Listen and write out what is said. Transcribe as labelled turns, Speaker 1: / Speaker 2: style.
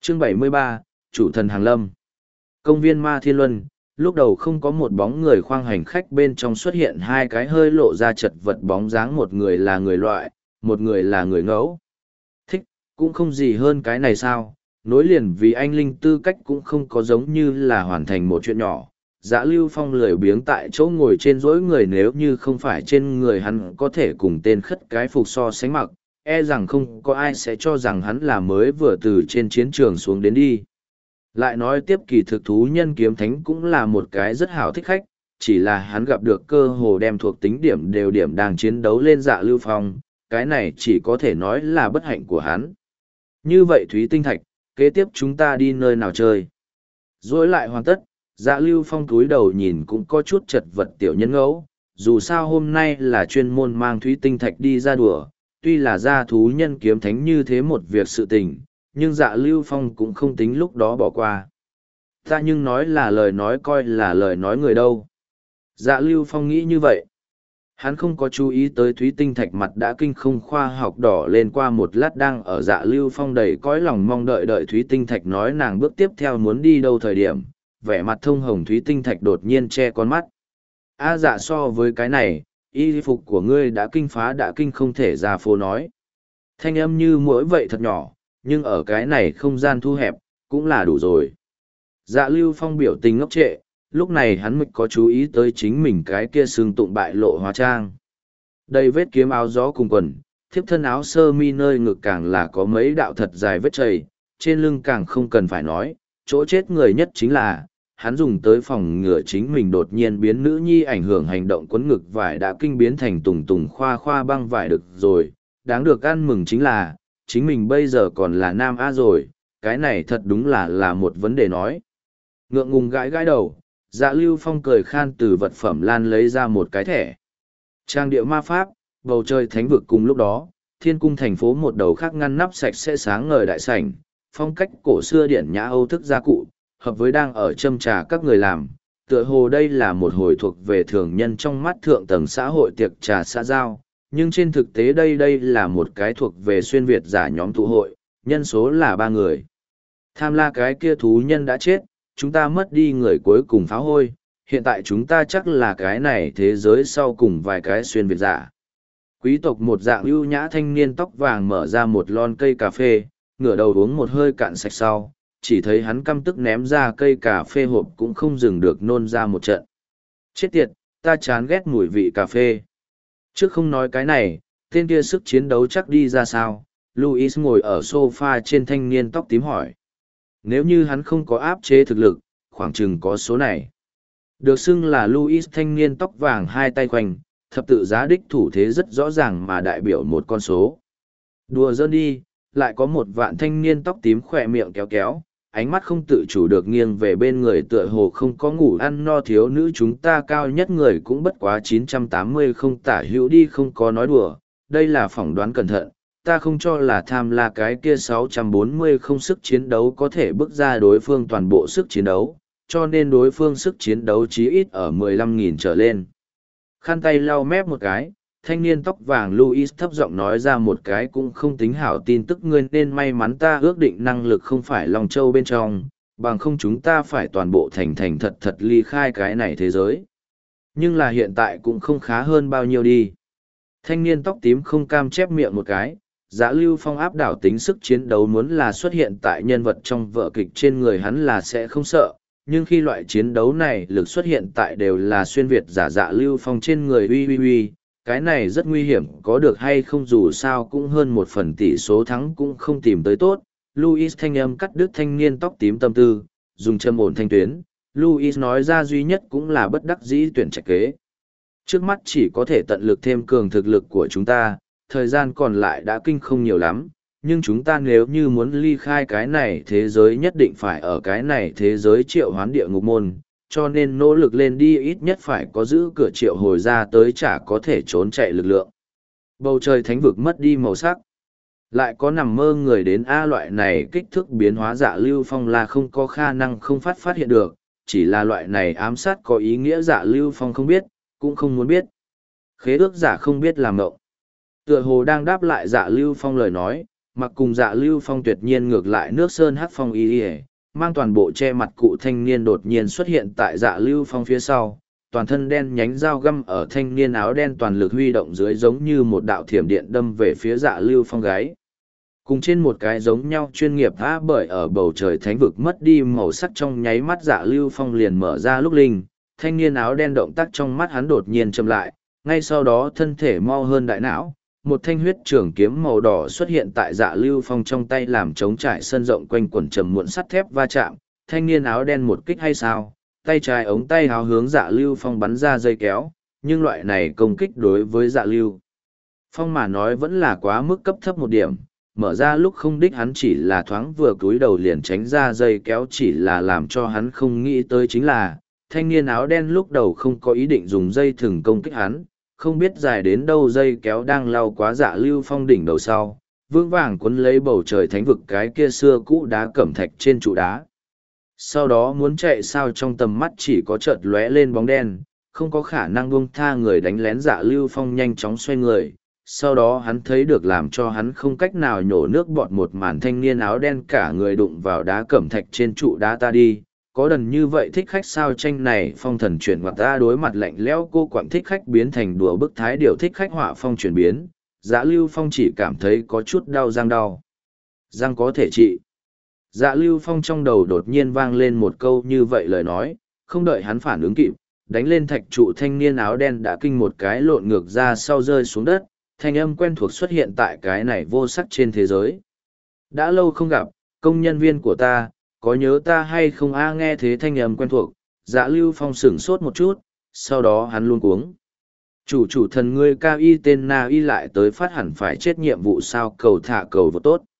Speaker 1: Chương 73, Chủ thần Hàng Lâm. Công viên Ma Thiên Luân, lúc đầu không có một bóng người khoang hành khách bên trong xuất hiện hai cái hơi lộ ra chật vật bóng dáng, một người là người loại, một người là người ngẫu. Thích, cũng không gì hơn cái này sao, nối liền vì anh linh tư cách cũng không có giống như là hoàn thành một chuyện nhỏ. Dã Lưu Phong lười biếng tại chỗ ngồi trên dỗi người, nếu như không phải trên người hắn có thể cùng tên khất cái phục so sánh mặc, e rằng không có ai sẽ cho rằng hắn là mới vừa từ trên chiến trường xuống đến đi. Lại nói tiếp, kỳ thực thú nhân kiếm thánh cũng là một cái rất hảo thích khách, chỉ là hắn gặp được cơ hồ đem thuộc tính điểm đều điểm đang chiến đấu lên Dạ Lưu Phong, cái này chỉ có thể nói là bất hạnh của hắn. Như vậy Thúy Tinh Thạch, kế tiếp chúng ta đi nơi nào chơi? Rồi lại hoàn tất, Dạ Lưu Phong cúi đầu nhìn cũng có chút chật vật tiểu nhân ngẫu, dù sao hôm nay là chuyên môn mang Thúy Tinh Thạch đi ra đùa, tuy là ra thú nhân kiếm thánh như thế một việc sự tình, nhưng Dạ Lưu Phong cũng không tính lúc đó bỏ qua. Ta nhưng nói là lời nói coi là lời nói người đâu. Dạ Lưu Phong nghĩ như vậy. Hắn không có chú ý tới Thúy Tinh Thạch mặt đã kinh không khoa học đỏ lên, qua một lát đang ở Dạ Lưu Phong đầy cõi lòng mong đợi Thúy Tinh Thạch nói nàng bước tiếp theo muốn đi đâu thời điểm, vẻ mặt thông hồng Thúy Tinh Thạch đột nhiên che con mắt. Dạ, so với cái này, y phục của ngươi đã kinh phá đã kinh không thể ra phố nói. Thanh âm như mỗi vậy thật nhỏ, nhưng ở cái này không gian thu hẹp, cũng là đủ rồi. Dạ Lưu Phong biểu tình ngốc trệ, lúc này hắn mới có chú ý tới chính mình cái kia xương tụng bại lộ hóa trang. Đây vết kiếm áo gió cùng quần, thiếp thân áo sơ mi nơi ngực càng là có mấy đạo thật dài vết chảy, trên lưng càng không cần phải nói, chỗ chết người nhất chính là, hắn dùng tới phòng ngừa chính mình đột nhiên biến nữ nhi ảnh hưởng hành động quấn ngực vải đã kinh biến thành tùng tùng khoa khoa băng vải được rồi, đáng được ăn mừng chính là, chính mình bây giờ còn là nam A rồi, cái này thật đúng là một vấn đề nói. Ngượng ngùng gãi gãi đầu, Dạ Lưu Phong cười khan từ vật phẩm lan lấy ra một cái thẻ. Trang địa ma pháp, bầu trời thánh vực cùng lúc đó, thiên cung thành phố một đầu khác ngăn nắp sạch sẽ sáng ngời đại sảnh, phong cách cổ xưa điển nhã Âu thức gia cụ, hợp với đang ở châm trà các người làm, tựa hồ đây là một hồi thuộc về thường nhân trong mắt thượng tầng xã hội tiệc trà xã giao, nhưng trên thực tế đây là một cái thuộc về xuyên Việt giả nhóm tụ hội, nhân số là 3 người. Tham la cái kia thú nhân đã chết, chúng ta mất đi người cuối cùng phá hôi, hiện tại chúng ta chắc là cái này thế giới sau cùng vài cái xuyên Việt giả. Quý tộc một dạng ưu nhã thanh niên tóc vàng mở ra một lon cây cà phê, ngửa đầu uống một hơi cạn sạch sau, chỉ thấy hắn căm tức ném ra cây cà phê hộp cũng không dừng được nôn ra một trận. Chết tiệt, ta chán ghét mùi vị cà phê. Trước không nói cái này, tên kia sức chiến đấu chắc đi ra sao? Louis ngồi ở sofa trên thanh niên tóc tím hỏi. Nếu như hắn không có áp chế thực lực, khoảng chừng có số này. Được xưng là Louis thanh niên tóc vàng hai tay khoanh, thập tự giá đích thủ thế rất rõ ràng mà đại biểu một con số. Đùa giỡn đi, lại có một vạn thanh niên tóc tím khỏe miệng kéo kéo, ánh mắt không tự chủ được nghiêng về bên người tựa hồ không có ngủ ăn no thiếu nữ chúng ta cao nhất người cũng bất quá 980 không tả hữu đi không có nói đùa, đây là phỏng đoán cẩn thận, ta không cho là tham la cái kia 640 không sức chiến đấu có thể bước ra đối phương toàn bộ sức chiến đấu, cho nên đối phương sức chiến đấu chí ít ở 15.000 trở lên. Khăn tay lau mép một cái, thanh niên tóc vàng Louis thấp giọng nói ra một cái cũng không tính hảo tin tức ngươi nên may mắn ta ước định năng lực không phải lòng châu bên trong, bằng không chúng ta phải toàn bộ thành thật ly khai cái này thế giới. Nhưng là hiện tại cũng không khá hơn bao nhiêu đi. Thanh niên tóc tím không cam chép miệng một cái, Dã Lưu Phong áp đảo tính sức chiến đấu muốn là xuất hiện tại nhân vật trong vở kịch trên người hắn là sẽ không sợ, nhưng khi loại chiến đấu này lực xuất hiện tại đều là xuyên Việt giả Dã Lưu Phong trên người uy, cái này rất nguy hiểm, có được hay không dù sao cũng hơn 1 phần tỷ số thắng cũng không tìm tới tốt. Louis thanh âm cắt đứt thanh niên tóc tím tâm tư, dùng châm ổn thanh tuyến, Louis nói ra duy nhất cũng là bất đắc dĩ tuyển trạch kế. Trước mắt chỉ có thể tận lực thêm cường thực lực của chúng ta, thời gian còn lại đã kinh không nhiều lắm, nhưng chúng ta nếu như muốn ly khai cái này thế giới nhất định phải ở cái này thế giới triệu hoán địa ngục môn, cho nên nỗ lực lên đi ít nhất phải có giữ cửa triệu hồi ra tới chả có thể trốn chạy lực lượng. Bầu trời thánh vực mất đi màu sắc. Lại có nằm mơ người đến A loại này kích thước biến hóa Dạ Lưu Phong là không có khả năng không phát hiện được, chỉ là loại này ám sát có ý nghĩa Dạ Lưu Phong không biết, cũng không muốn biết. Khế ước giả không biết làm ngộng. Tựa hồ đang đáp lại Dạ Lưu Phong lời nói, mặc cùng Dạ Lưu Phong tuyệt nhiên ngược lại nước sơn hắc phong y y, mang toàn bộ che mặt cụ thanh niên đột nhiên xuất hiện tại Dạ Lưu Phong phía sau, toàn thân đen nhánh dao găm ở thanh niên áo đen toàn lực huy động dưới giống như một đạo thiểm điện đâm về phía Dạ Lưu Phong gáy. Cùng trên một cái giống nhau chuyên nghiệp bởi ở bầu trời thánh vực mất đi màu sắc trong nháy mắt Dạ Lưu Phong liền mở ra lúc linh, thanh niên áo đen động tác trong mắt hắn đột nhiên chậm lại, ngay sau đó thân thể mau hơn đại não, một thanh huyết trường kiếm màu đỏ xuất hiện tại Dạ Lưu Phong trong tay làm chống trải sân rộng quanh quẩn trầm muộn sắt thép va chạm, thanh niên áo đen một kích hay sao, tay trái ống tay háo hướng Dạ Lưu Phong bắn ra dây kéo, nhưng loại này công kích đối với Dạ Lưu Phong mà nói vẫn là quá mức cấp thấp một điểm, mở ra lúc không đích hắn chỉ là thoáng vừa cúi đầu liền tránh ra dây kéo chỉ là làm cho hắn không nghĩ tới chính là, thanh niên áo đen lúc đầu không có ý định dùng dây thừng công kích hắn, không biết dài đến đâu dây kéo đang lao quá Dạ Lưu Phong đỉnh đầu sau, vững vàng quấn lấy bầu trời thánh vực cái kia xưa cũ đá cẩm thạch trên trụ đá. Sau đó muốn chạy sao trong tầm mắt chỉ có chợt lóe lên bóng đen, không có khả năng buông tha người đánh lén Dạ Lưu Phong nhanh chóng xoay người. Sau đó hắn thấy được làm cho hắn không cách nào nhổ nước bọt một màn thanh niên áo đen cả người đụng vào đá cẩm thạch trên trụ đá ta đi. Có đần như vậy thích khách sao tranh này phong thần chuyển ngoặt ta đối mặt lạnh lẽo cô quặng thích khách biến thành đùa bức thái điều thích khách họa phong chuyển biến. Dạ Lưu Phong chỉ cảm thấy có chút đau răng đau. Răng có thể trị. Dạ Lưu Phong trong đầu đột nhiên vang lên một câu như vậy lời nói, không đợi hắn phản ứng kịp, đánh lên thạch trụ thanh niên áo đen đã kinh một cái lộn ngược ra sau rơi xuống đất, thanh âm quen thuộc xuất hiện tại cái này vô sắc trên thế giới. Đã lâu không gặp, công nhân viên của ta, có nhớ ta hay không nghe thế thanh âm quen thuộc, Dạ Lưu Phong sửng sốt một chút, sau đó hắn luôn cuống. Chủ thần ngươi cao y tên na y lại tới phát hẳn phải chết nhiệm vụ sao cầu thả cầu vô tốt.